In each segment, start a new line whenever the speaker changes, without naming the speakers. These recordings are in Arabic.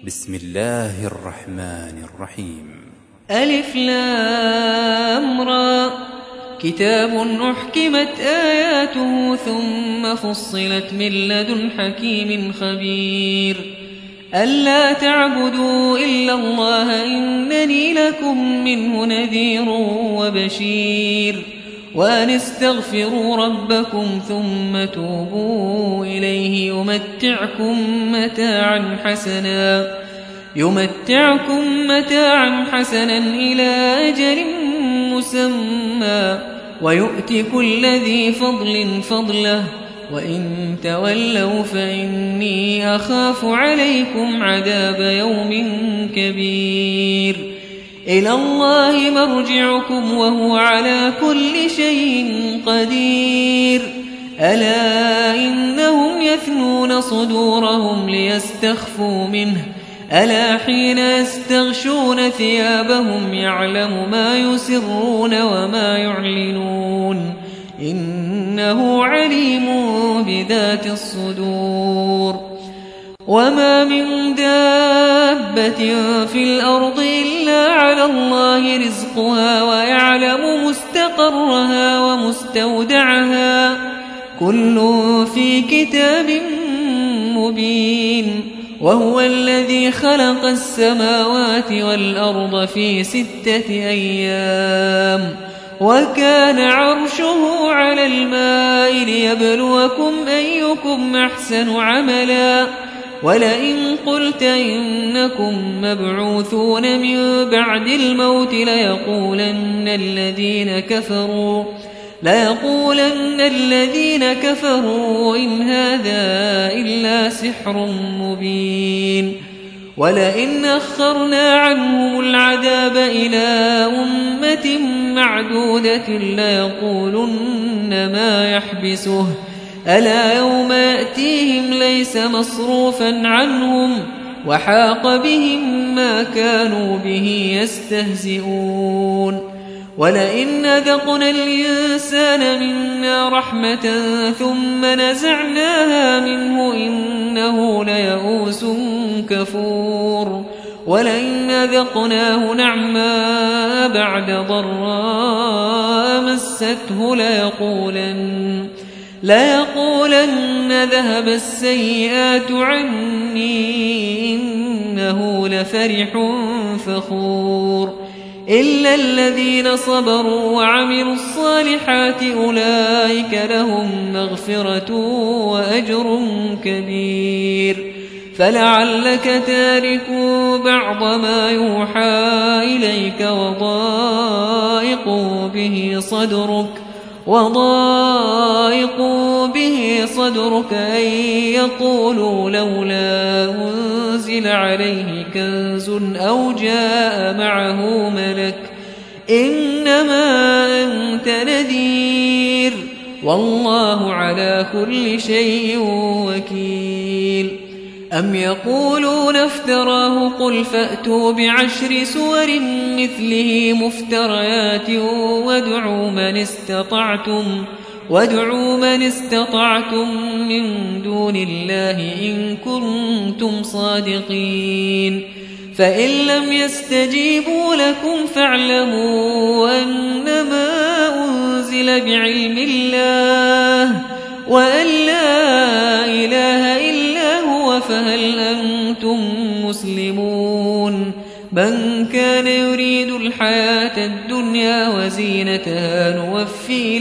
بسم الله الرحمن الرحيم.
ألف لام را، كتاب أحكمت آياته ثم فصلت من لدن حكيم خبير. ألا تعبدوا إلا الله إنني لكم منه نذير وبشير. وأن استغفروا ربكم ثم توبوا إليه يمتعكم متاعا حسنا إلى أجل مسمى ويؤت كل ذي فضل فضله، وإن تولوا فإني أخاف عليكم عذاب يوم كبير. إلى الله مرجعكم وهو على كل شيء قدير. ألا إنهم يثنون صدورهم ليستخفوا منه، ألا حين يستغشون ثيابهم يعلم ما يسرون وما يعلنون، إنه عليم بذات الصدور. وما من دابة في الأرض إلا على الله رزقها ويعلم مستقرها ومستودعها، كل في كتاب مبين. وهو الذي خلق السماوات والأرض في 6 أيام وكان عرشه على الماء ليبلوكم أيكم أحسن عملا. ولئن قلت إنكم مبعوثون من بعد الموت ليقولن الذين كفروا إن هذا إلا سحر مبين. ولئن أخرنا عنهم العذاب إلى أمة معدودة ليقولن ما يحبسه، ألا يوم يأتيهم ليس مصروفا عنهم وحاق بهم ما كانوا به يستهزئون. ولئن أذقنا الإنسان منا رحمة ثم نزعناها منه إنه ليئوس كفور. ولئن أذقناه نعماء بعد ضراء مسته ليقولن ذهب السيئات عني إنه لفرح فخور. إلا الذين صبروا وعملوا الصالحات أولئك لهم مغفرة وأجر كبير. فلعلك تارك بعض ما يوحى إليك وضائق به صدرك أن يقولوا لولا أنزل عليه كنز أو جاء معه ملك، إنما أنت نذير والله على كل شيء وكيل. أم يقولون افتراه قل فأتوا ب10 سور مثله مفتريات وادعوا من استطعتم من دون الله إن كنتم صادقين. فإن لم يستجيبوا لكم فاعلموا أنما أنزل بعلم الله وأن لا إله إلا هو فهل أنتم مسلمون. من كان يريد الحياة الدنيا وزينتها نوفي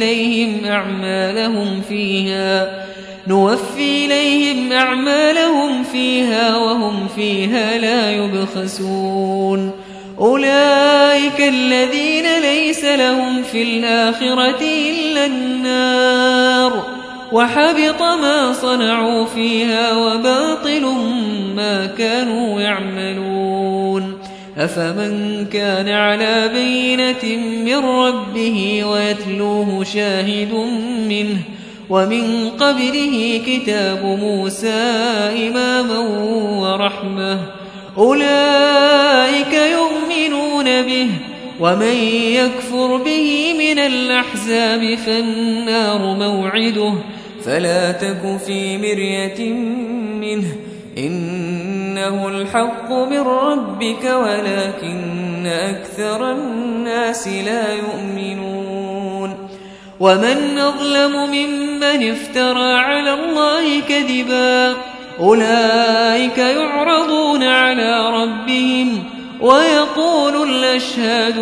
إليهم أعمالهم فيها وهم فيها لا يبخسون. أولئك الذين ليس لهم في الآخرة إلا النار وحبط ما صنعوا فيها وباطل ما كانوا يعملون. أفمن كان على بينة من ربه ويتلوه شاهد منه ومن قبله كتاب موسى إماما ورحمة، أولئك يؤمنون به. ومن يكفر به من الأحزاب فالنار موعده فلا تك في مرية منه إنه الحق من ربك ولكن أكثر الناس لا يؤمنون ومن أظلم ممن افترى على الله كذبا أولئك يعرضون على ربهم ويقول الأشهاد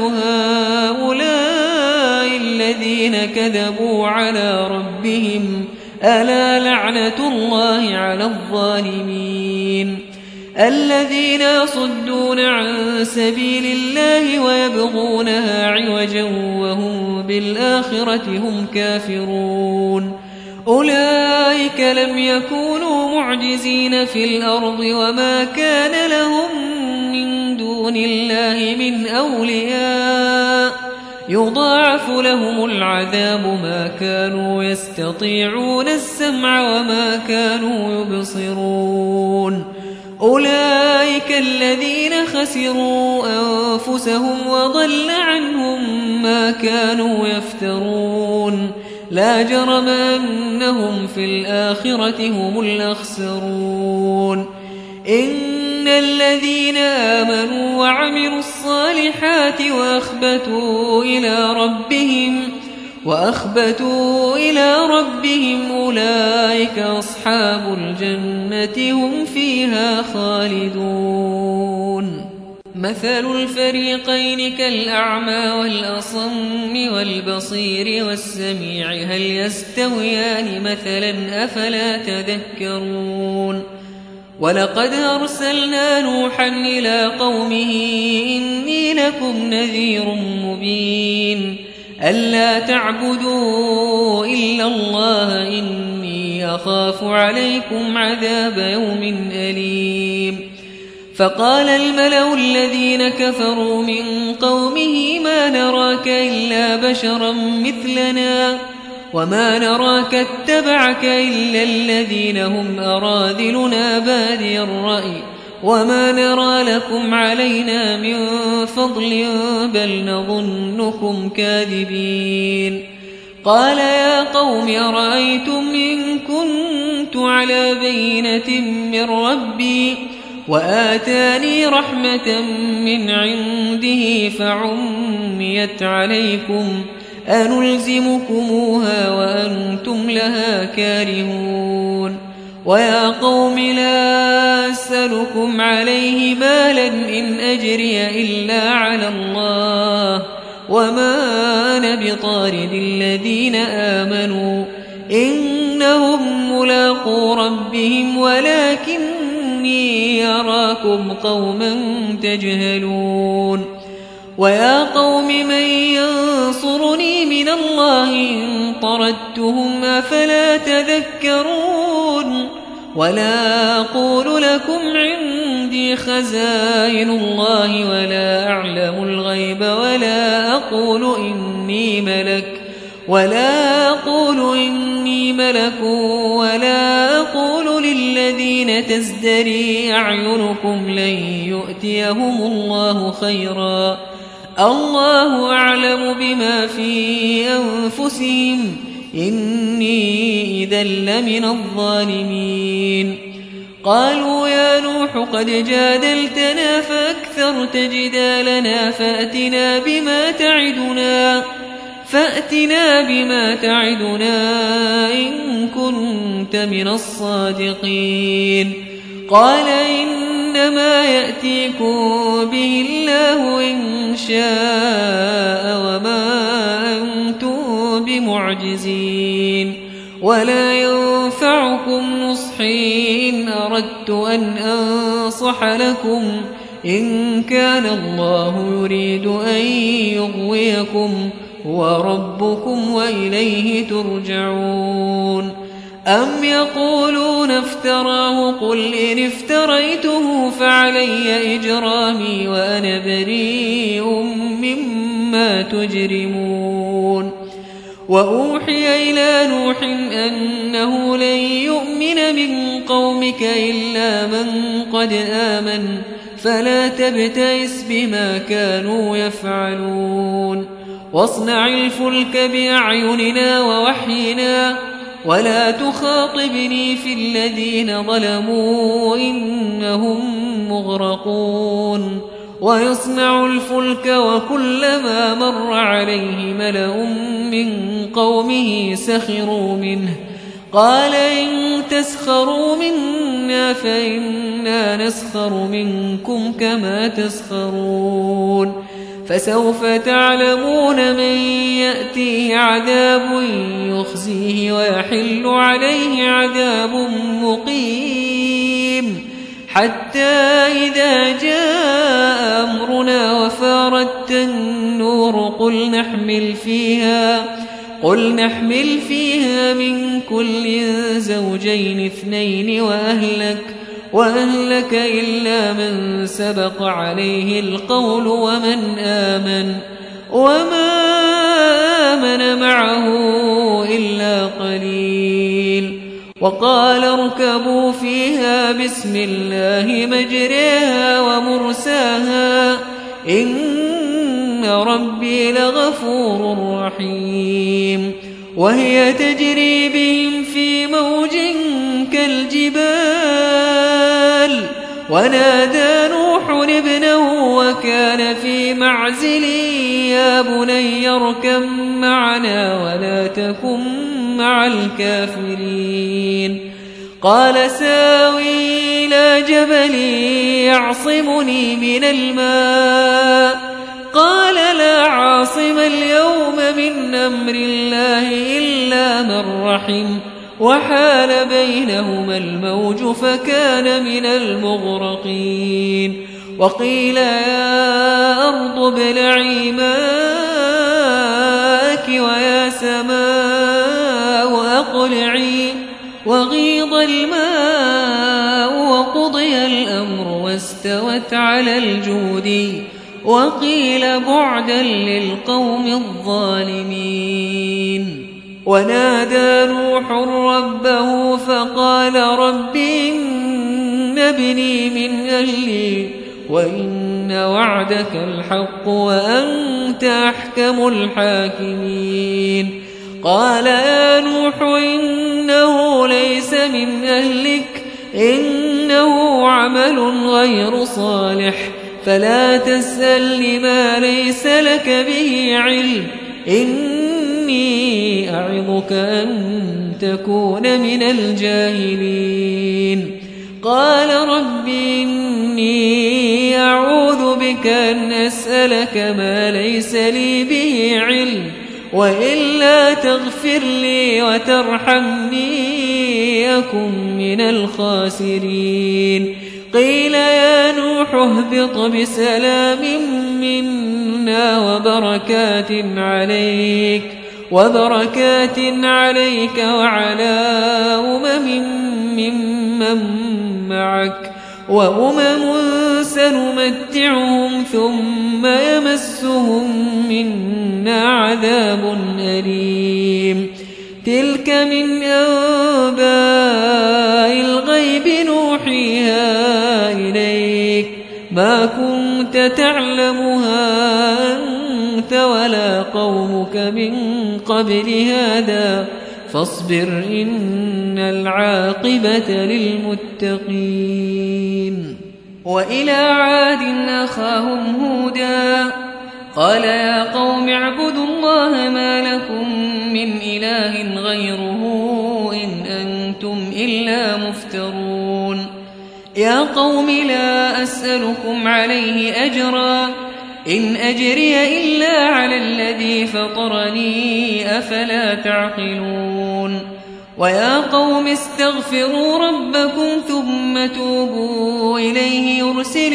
هؤلاء الذين كذبوا على ربهم ألا لعنة الله على الظالمين الذين يصدون عن سبيل الله ويبغونها عوجا وهم بالآخرة هم كافرون أولئك لم يكونوا معجزين في الأرض وما كان لهم من دون الله من أولياء يضاعف لهم العذاب ما كانوا يستطيعون السمع وما كانوا يبصرون أولئك الذين خسروا أنفسهم وضل عنهم ما كانوا يفترون لا جرم أنهم في الآخرة هم الأخسرون إن الذين آمنوا وعملوا الصالحات وأخبتوا إلى ربهم أولئك أصحاب الجنة هم فيها خالدون مثل الفريقين كالأعمى والأصم والبصير والسميع هل يستويان مثلا أفلا تذكرون ولقد أرسلنا نوحا إلى قومه إني لكم نذير مبين ألا تعبدوا إلا الله إني أخاف عليكم عذاب يوم أليم فقال الملأ الذين كفروا من قومه ما نراك إلا بشرا مثلنا وما نراك اتبعك إلا الذين هم أراذلنا بادي الرأي وما نرى لكم علينا من فضل بل نظنكم كاذبين قال يا قوم أرأيتم إن كنت على بينة من ربي وآتاني رحمة من عنده فعميت عليكم أنلزمكموها وأنتم لها كارهون ويا قوم لا أسألكم عليه مالا إن أجري إلا على الله وما أنا بطارد الذين آمنوا إنهم ملاقو ربهم ولكني أراكم قوما تجهلون ويا قوم من ينصرني من الله إن طردتهم أفلا تذكرون ولا أقول لكم عندي خزائن الله ولا أعلم الغيب ولا أقول إني ملك ولا أقول للذين تزدري أعينكم لن يؤتيهم الله خيرا الله أعلم بما في أنفسهم إني إذا لمن الظالمين قالوا يا نوح قد جادلتنا فأكثرت جدالنا فأتنا بما تعدنا إن كنت من الصادقين قال إنما يأتيكم به الله إن شاء وما أنتم بمعجزين ولا ينفعكم نصحي إن أردت أن أنصح لكم إن كان الله يريد أن يغويكم هو ربكم وإليه ترجعون أم يقولون افتراه قل إن افتريته فعلي إجرامي وأنا بريء مما تجرمون وأوحي إلى نوح أنه لن يؤمن من قومك إلا من قد آمن فلا تبتئس بما كانوا يفعلون واصنع الفلك بأعيننا ووحينا ولا تخاطبني في الذين ظلموا إنهم مغرقون ويصنع الفلك وكلما مر عليه ملأ من قومه سخروا منه قال إن تسخروا منا فإنا نسخر منكم كما تسخرون فسوف تعلمون من يأتيه عذاب يخزيه ويحل عليه عذاب مقيم حتى إذا جاء أمرنا وفارت النور قل نحمل فيها من كل زوجين اثنين وأهلك إلا من سبق عليه القول وما آمن معه إلا قليل وقال اركبوا فيها بسم الله مجريها ومرساها إن ربي لغفور رحيم وهي تجري بهم في موج كالجبال ونادى نوح ابنه وكان في معزل يا بني اركب معنا ولا تكن مع الكافرين قال ساوي إلى جبل يعصمني من الماء قال لا عاصم اليوم من أمر الله إلا من رحم وحال بينهما الموج فكان من المغرقين وقيل يا أرض ابلعي ماءك ويا سماء أقلعي وغيض الماء وقضي الأمر واستوت على الجود وقيل بعدا للقوم الظالمين ونادى نوح ربه فقال رب إن ابني من أهلي وإن وعدك الحق وأنت أحكم الحاكمين قال يا نوح إنه ليس من أهلك إنه عمل غير صالح فلا تسأل لما ليس لك به علم إني أعظك أن تكون من الجاهلين قال رب إني أعوذ بك أن أسألك ما ليس لي به علم وإلا تغفر لي وترحمني أكن من الخاسرين قيل يا نوح اهبط بسلام منا وبركات عليك وعلى ممن معك وأمم سنمتعهم ثم يمسهم منا عذاب أليم تلك من أنباء الغيب نوحيها إليك ما كنت تعلمها أنت ولا قومك من قبل هذا فاصبر إن العاقبة للمتقين وإلى عاد أخاهم هودا قال يا قوم اعبدوا الله ما لكم من إله غيره إن أنتم إلا مفترون يا قوم لا أسألكم عليه أجرا إن أجري إلا على الذي فطرني أفلا تعقلون ويا قوم استغفروا ربكم ثم توبوا إليه يرسل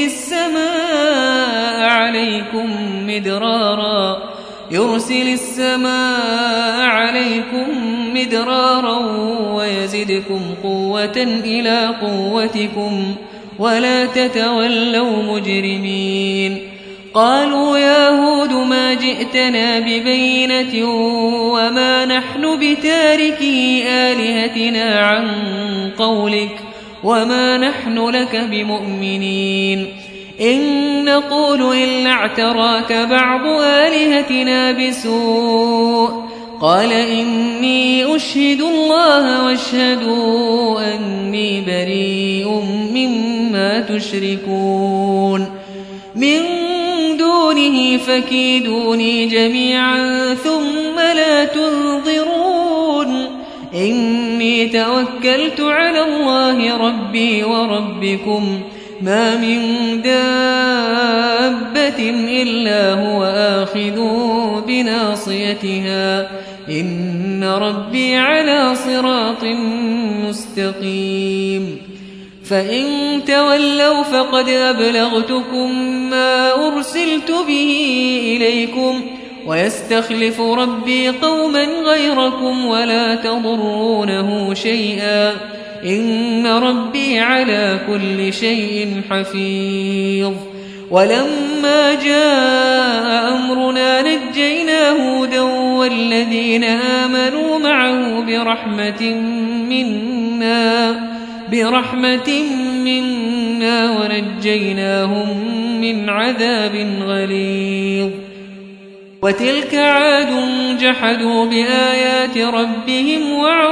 السماء عليكم مدرارا ويزدكم قوة إلى قوتكم ولا تتولوا مجرمين قالوا يا هود ما جئتنا ببينة وما نحن بتاركي آلهتنا عن قولك وما نحن لك بمؤمنين إن نقول إلا اعتراك بعض آلهتنا بسوء قال إني أشهد الله واشهدوا أني بريء مما تشركون من دونه فكيدوني جميعا ثم لا تنظرون إني توكلت على الله ربي وربكم ما من دابة إلا هو آخذ بناصيتها إن ربي على صراط مستقيم فإن تولوا فقد أبلغتكم ما أرسلت به إليكم ويستخلف ربي قوما غيركم ولا تضرونه شيئا إن ربي على كل شيء حفيظ ولما جاء أمرنا نجينا هودا والذين آمنوا معه برحمة منا ونجيناهم من عذاب غليظ وتلك عاد جحدوا بآيات ربهم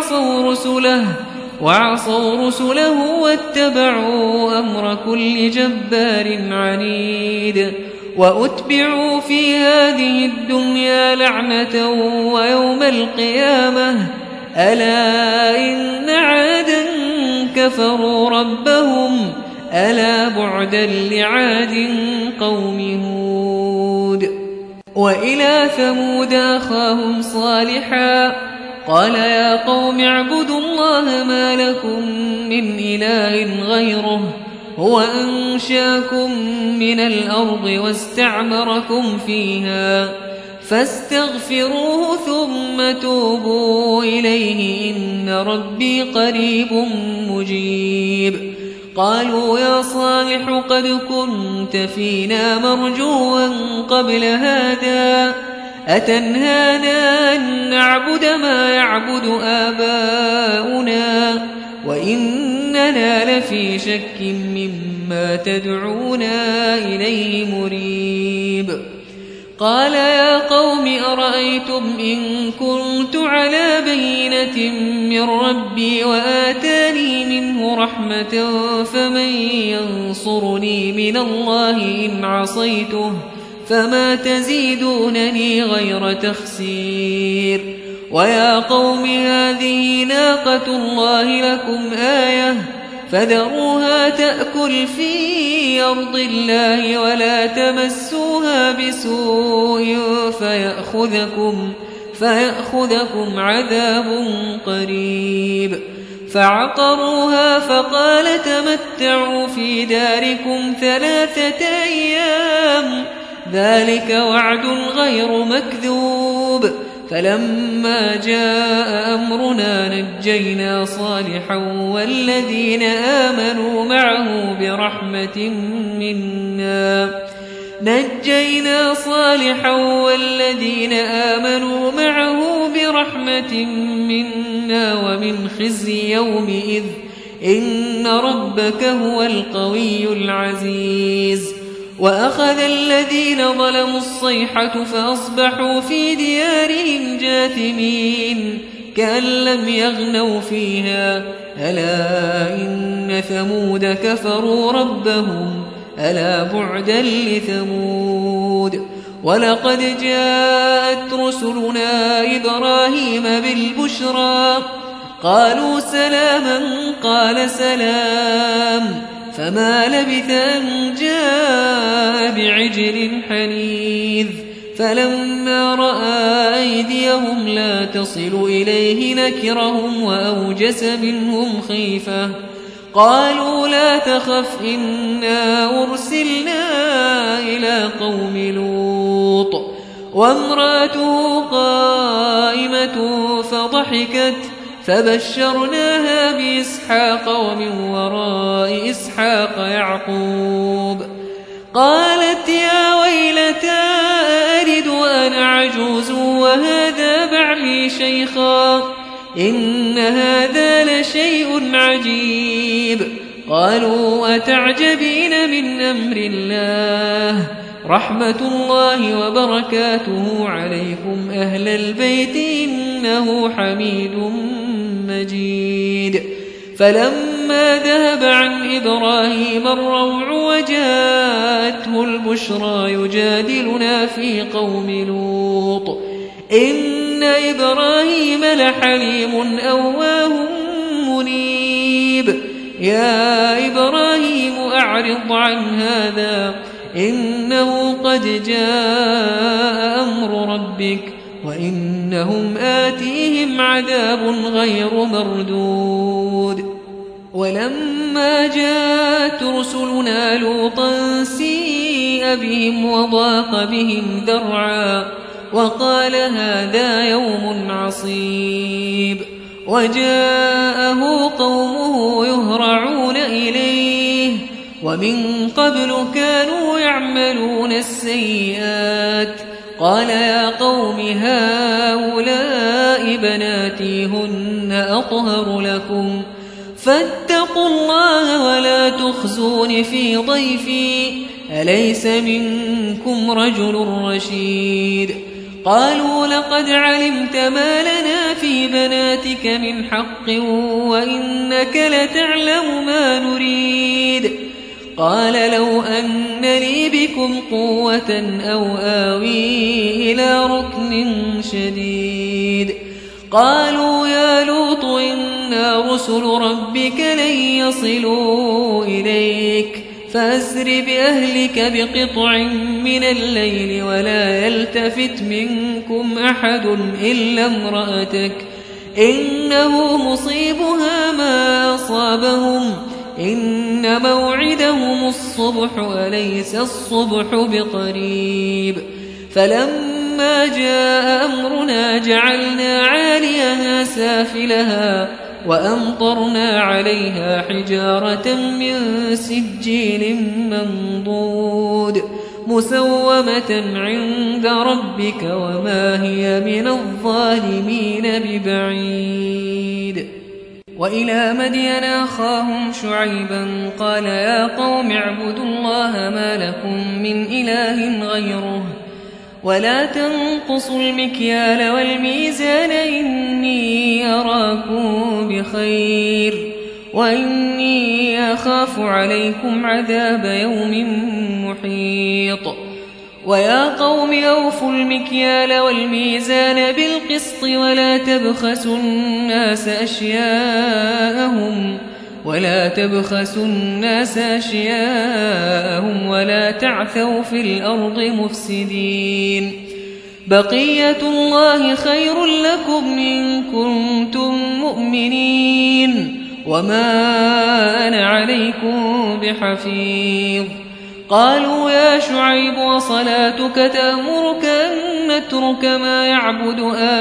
وعصوا رسله واتبعوا أمر كل جبار عنيد وأتبعوا في هذه الدنيا لعنة ويوم القيامة ألا إن عادا كفروا ربهم ألا بعدا لعاد قوم هود وإلى ثمود أخاهم صالحا قال يا قوم اعبدوا الله ما لكم من إله غيره هو أنشاكم من الأرض واستعمركم فيها فاستغفروه ثم توبوا إليه إن ربي قريب مجيب قالوا يا صالح قد كنت فينا مرجوا قبل هذا أتنهانا أن نعبد ما يعبد آباؤنا وإننا لفي شك مما تدعونا إليه مريب قال يا قوم أرأيتم إن كنت على بينة من ربي وآتاني منه رحمة فمن ينصرني من الله إن عصيته فما تزيدونني غير تخسير ويا قوم هذه ناقة الله لكم آية فذروها تأكل في أرض الله ولا تمسوها بسوء فيأخذكم عذاب قريب فعقروها فقال تمتعوا في داركم 3 أيام ذلك وعد غير مكذوب فلما جاء أمرنا نجينا صالحا والذين آمنوا معه برحمة منا ومن خزي يومئذ إن ربك هو القوي العزيز وأخذ الذين ظلموا الصيحة فأصبحوا في ديارهم جاثمين كأن لم يغنوا فيها ألا إن ثمود كفروا ربهم ألا بعدا لثمود ولقد جاءت رسلنا إبراهيم بالبشرى قالوا سلاما قال سلام فما لبث أن جاء بعجل حنيذ فلما رأى أيديهم لا تصل إليه نكرهم وأوجس منهم خيفة قالوا لا تخف إنا أرسلنا إلى قوم لوط وامرأته قائمة فضحكت فبشرناها بإسحاق ومن وراء إسحاق يعقوب قالت يا ويلتى ألد وأنا عجوز وهذا بعلي شيخا إن هذا لشيء عجيب قالوا أتعجبين من أمر الله رحمة الله وبركاته عليكم أهل البيت إنه حميد مجيد. فلما ذهب عن إبراهيم الروع وجاءته البشرى يجادلنا في قوم لوط إن إبراهيم لحليم أواه منيب. يا إبراهيم أعرض عن هذا إنه قد جاء أمر ربك وإنهم آتيهم عذاب غير مردود. ولما جاءت رسلنا لوطا سيء بهم وضاق بهم ذرعا وقال هذا يوم عصيب. وجاءه قومه يهرعون إليه ومن قبل كانوا يعملون السيئات. قال يا قوم هؤلاء بناتي هن أطهر لكم فاتقوا الله ولا تخزون في ضيفي أليس منكم رجل رشيد. قالوا لقد علمت ما لنا في بناتك من حق وإنك لتعلم ما نريد. قال لو أن لي بكم قوة أو آوي إلى ركن شديد. قالوا يا لوط إنا رسل ربك لن يصلوا إليك فأسر بأهلك بقطع من الليل ولا يلتفت منكم أحد إلا امرأتك إنه مصيبها ما أصابهم إن موعدهم الصبح أليس الصبح بقريب. فلما جاء أمرنا جعلنا عاليها سافلها وأمطرنا عليها حجارة من سجيل منضود مسومة عند ربك وما هي من الظالمين ببعيد. وإلى مدين أخاهم شعيبا قال يا قوم اعبدوا الله ما لكم من إله غيره ولا تنقصوا المكيال والميزان إني أراكم بخير وإني أخاف عليكم عذاب يوم محيط. ويا قوم أوفوا المكيال والميزان بالقسط ولا تبخسوا الناس أشياءهم ولا تعثوا في الأرض مفسدين. بقية الله خير لكم إن كنتم مؤمنين وما أنا عليكم بحفيظ. قالوا يا شعيب وصلاتك تأمرك أن نترك ما يعبد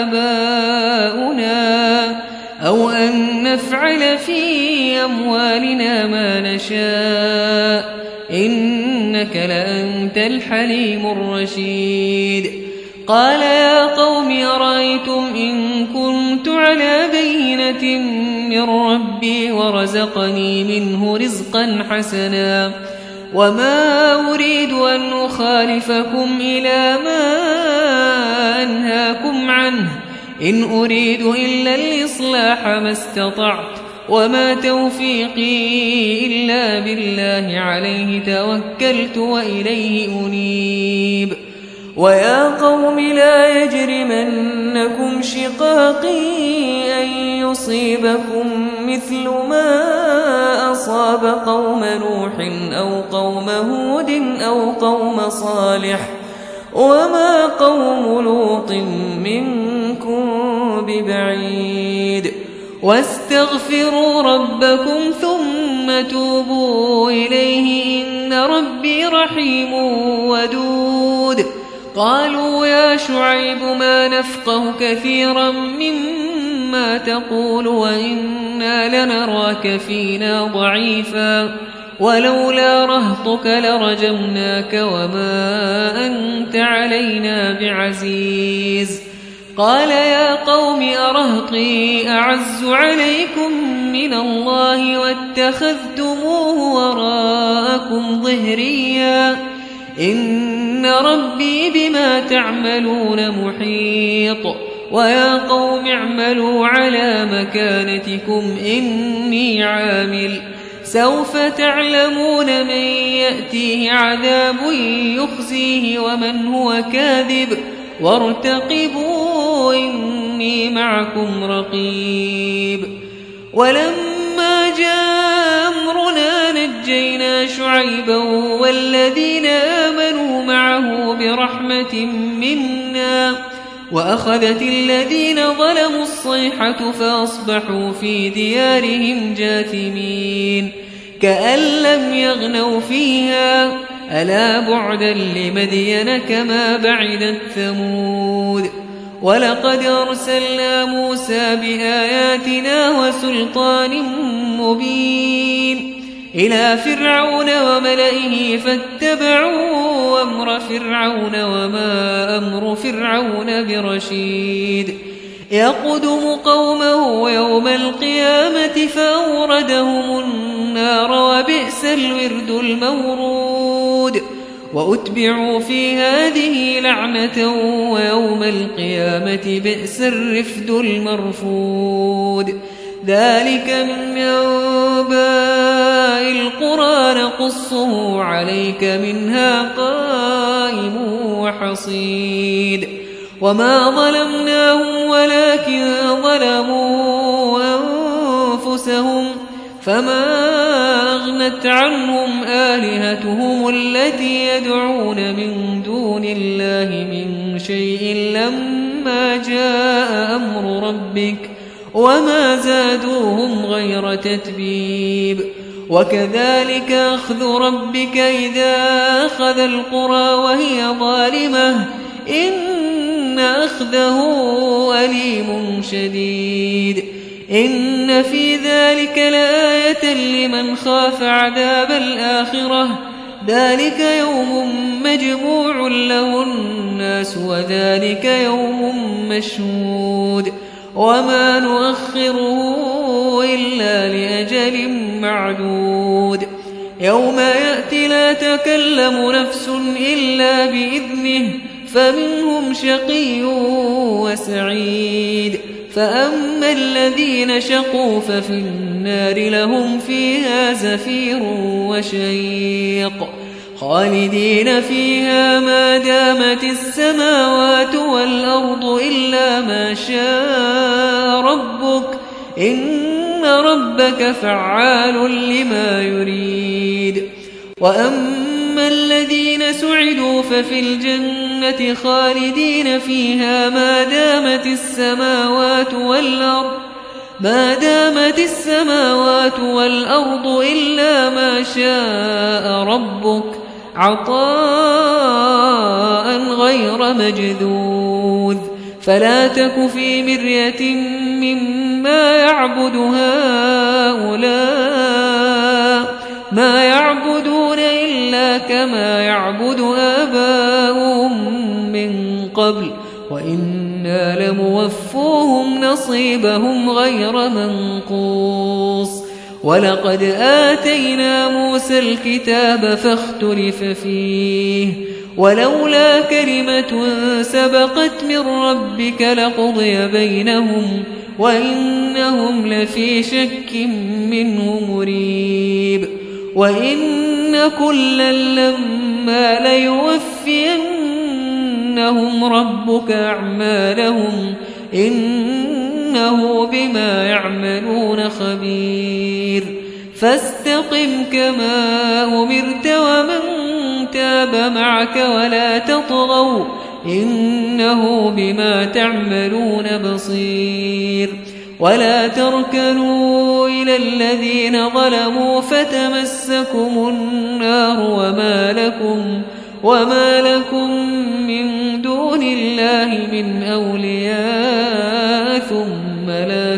آباؤنا أو أن نفعل في أموالنا ما نشاء إنك لأنت الحليم الرشيد. قال يا قوم أرأيتم إن كنت على بينة من ربي ورزقني منه رزقا حسنا وما أريد أن أخالفكم إلى ما أنهاكم عنه إن أريد إلا الإصلاح ما استطعت وما توفيقي إلا بالله عليه توكلت وإليه أنيب. ويا قوم لا يجرمنكم شقاقي أن يصيبكم مثل ما أصاب قوم نوح أو قوم هود أو قوم صالح وما قوم لوط منكم ببعيد. واستغفروا ربكم ثم توبوا إليه إن ربي رحيم ودود. قالوا يا شعيب ما نفقه كثيرا مما تقول وإنا لنراك فينا ضعيفا ولولا رهطك لرجمناك وما أنت علينا بعزيز. قال يا قوم أرهطي أعز عليكم من الله واتخذتموه وراءكم ظهريا إن إن ربي بما تعملون محيط ويا قوم اعملوا على مكانتكم إني عامل سوف تعلمون من يأتيه عذاب يخزيه ومن هو كاذب وارتقبوا إني معكم رقيب ولما جاء أمرنا نجينا شعيبا والذين آمنوا معه برحمة منا وأخذت الذين ظلموا الصيحة فأصبحوا في ديارهم جاثمين كأن لم يغنوا فيها ألا بعدا لمدين كما بعدت ثمود ولقد أرسلنا موسى بآياتنا وسلطان مبين إلى فرعون وملئه فاتبعوا أمر فرعون وما أمر فرعون برشيد يقدم قومه يوم القيامة فأوردهم النار وبئس الورد المورود وأتبعوا في هذه لعنة ويوم القيامة بئس الرفد المرفود ذلك من أنباء القرى نقصه عليك منها قائم وحصيد وما ظلمناهم ولكن ظلموا أنفسهم فما أغنت عنهم آلهتهم التي يدعون من دون الله من شيء لما جاء أمر ربك وما زادوهم غير تتبيب وكذلك أخذ ربك إذا أخذ القرى وهي ظالمة إن أخذه أليم شديد إن في ذلك لآية لمن خاف عذاب الآخرة ذلك يوم مجموع له الناس وذلك يوم مشهود وما نؤخره إلا لأجل معدود يوم يأتي لا تكلم نفس إلا بإذنه فمنهم شقي وسعيد فأما الذين شقوا ففي النار لهم فيها زفير وشيق خالدين فيها ما دامت السماوات والأرض إلا ما شاء ربك إن ربك فعال لما يريد وأما الذين سعدوا ففي الجنة خالدين فيها ما دامت السماوات والأرض إلا ما شاء ربك عطاء غير مجذوذ فلا تك في مرية مما يعبد هؤلاء ما يعبدون إلا كما يعبد آباؤهم من قبل وإنا لموفوهم نصيبهم غير منقوص ولقد آتينا موسى الكتاب فاختلف فيه ولولا كلمة سبقت من ربك لقضي بينهم وإنهم لفي شك منه مريب وإن كلا لما ليوفينهم ربك أعمالهم إنه بما يعملون خبير فاستقم كما أمرت ومن تاب معك ولا تطغوا إنه بما تعملون بصير ولا تركنوا إلى الذين ظلموا فتمسكم النار وما لكم من دون الله من أولياء ثم لا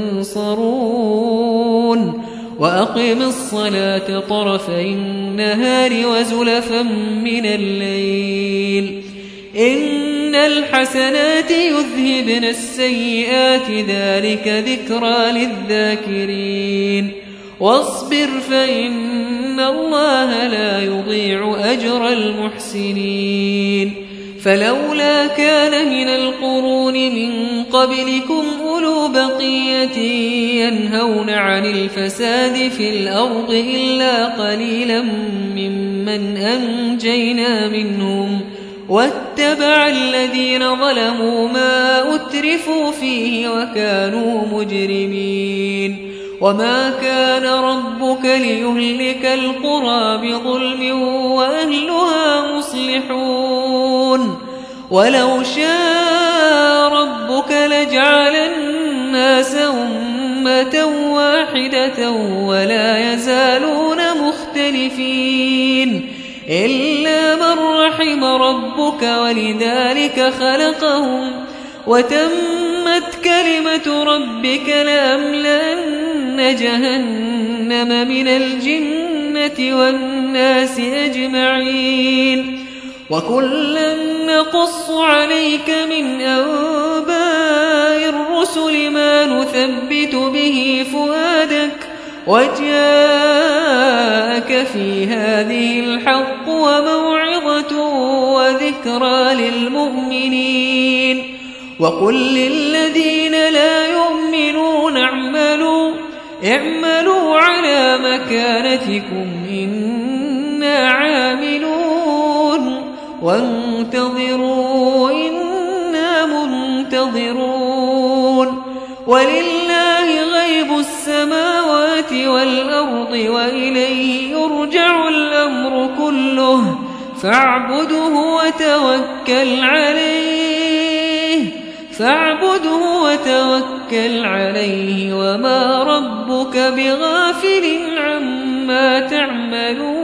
تنصرون وأقم الصلاة طرفي النهار وزلفا من الليل إن الحسنات يذهبن السيئات ذلك ذكرى للذاكرين واصبر فإن الله لا يضيع أجر المحسنين فلولا كان من القرون من قبلكم أولو بقية ينهون عن الفساد في الأرض إلا قليلا ممن أنجينا منهم واتبع الذين ظلموا ما أترفوا فيه وكانوا مجرمين وما كان ربك ليهلك القرى بظلم وأهلها مصلحون ولو شاء ربك لجعل الناس أمة واحدة ولا يزالون مختلفين إلا من رحم ربك ولذلك خلقهم وتمت كلمة ربك لأملأن جهنم من الجنة والناس أجمعين وكلا نقص عليك من أنباء الرسل ما نثبت به فؤادك وجاءك في هذه الحق وموعظة وذكرى للمؤمنين وقل للذين لا يؤمنون اعملوا على مكانتكم إنا عاملون وانتظروا إنا منتظرون ولله غيب السماوات والأرض وإليه يرجع الأمر كله فاعبده وتوكل عليه وما ربك بغافل عما تعملون